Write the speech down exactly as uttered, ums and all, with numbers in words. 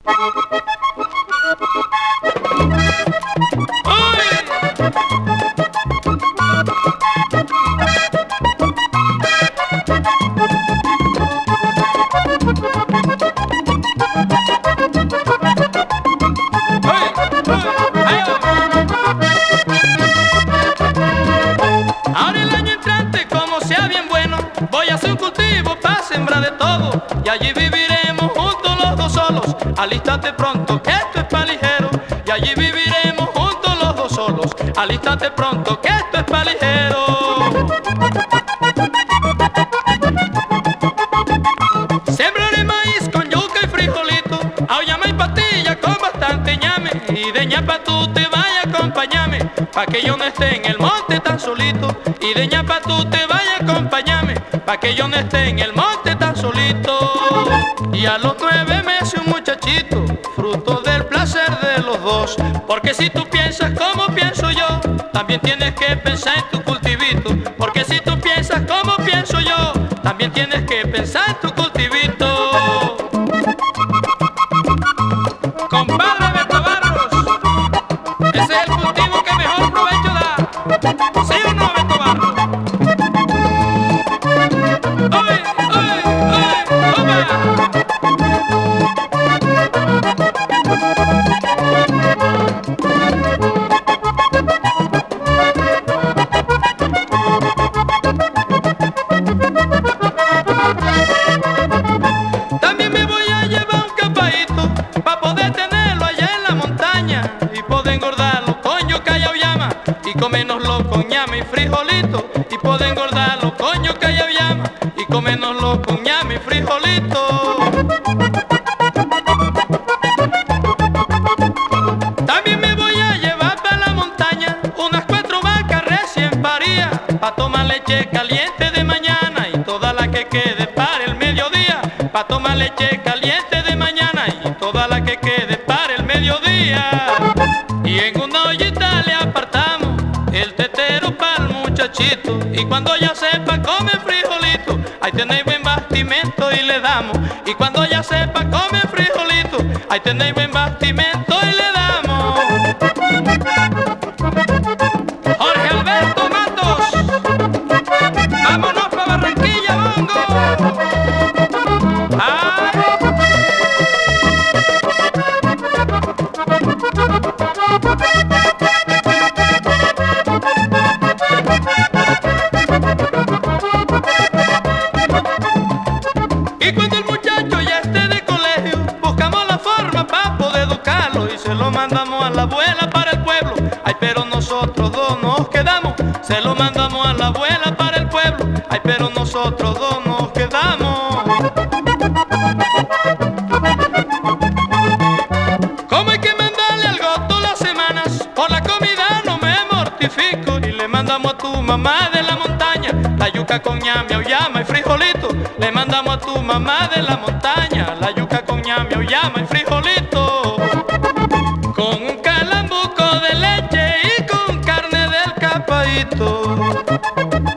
Ahora el año entrante, como sea bien bueno, voy a hacer un cultivo para sembrar de todo. Y allí viviremos juntos los dos solos. Alístate pronto, que esto es pa' ligero. Y allí viviremos juntos los dos solos. Alístate pronto, que esto es pa' ligero. Sembraré maíz con yuca y frijolito, auyama y patilla con bastante ñame. Y de ñapa tú te vayas a acompañarme, pa' que yo no esté en el monte tan solito. Y de ñapa tú te vayas a acompañarme, pa' que yo no esté en el monte tan solito. Y a los nueve meses un muchachito, fruto del placer de los dos. Porque si tú piensas como pienso yo, también tienes que pensar en tu cultivito. Porque si tú piensas como pienso yo, también tienes que pensar en tu cultivito. Compadre Beto Barros, ese es el cultivo que mejor provecho da. ¿Sí o no, Beto Barros? ¡Oye, oye, oye, opa! También me voy a llevar un capaíto pa' poder tenerlo allá en la montaña y poder engordarlo con yuca y auyama y comérnoslo con ñame y frijolito. Y poder engordarlo con yuca y auyama y comérnoslo con ñame y frijolito. También me voy a llevar para la montaña unas cuatro vacas recién paridas pa' tomar leche caliente de mañana y toda la que quede para el mediodía. Pa' tomar leche caliente de mañana y toda la que quede para el mediodía. Y en una ollita le apartamos el tetero para el muchachito. Y cuando ya sepa comer frijolito, ahí tenéis buen bastimento y le damos. Y cuando ya sepa comer frijolito, ahí tenéis buen bastimento y le damos. Jorge Alberto Matos, vámonos pa' Barranquilla, bongo. ¡Ay! Y cuando el muchacho ya esté de colegio, buscamos la forma para poder educarlo y se lo mandamos a la abuela para el pueblo. Ay, pero nosotros dos nos quedamos. Se lo mandamos a la abuela para el pueblo. Ay, pero nosotros dos nos quedamos. Como hay que mandarle algo todas las semanas, por la comida no me mortifico. Y le mandamos a tu mamá de la montaña la yuca con ñame, auyama y frijolito. Le mandamos a tu mamá de la montaña la yuca con ñame, auyama y frijolito. Con un calambuco de leche y con carne del capaíto.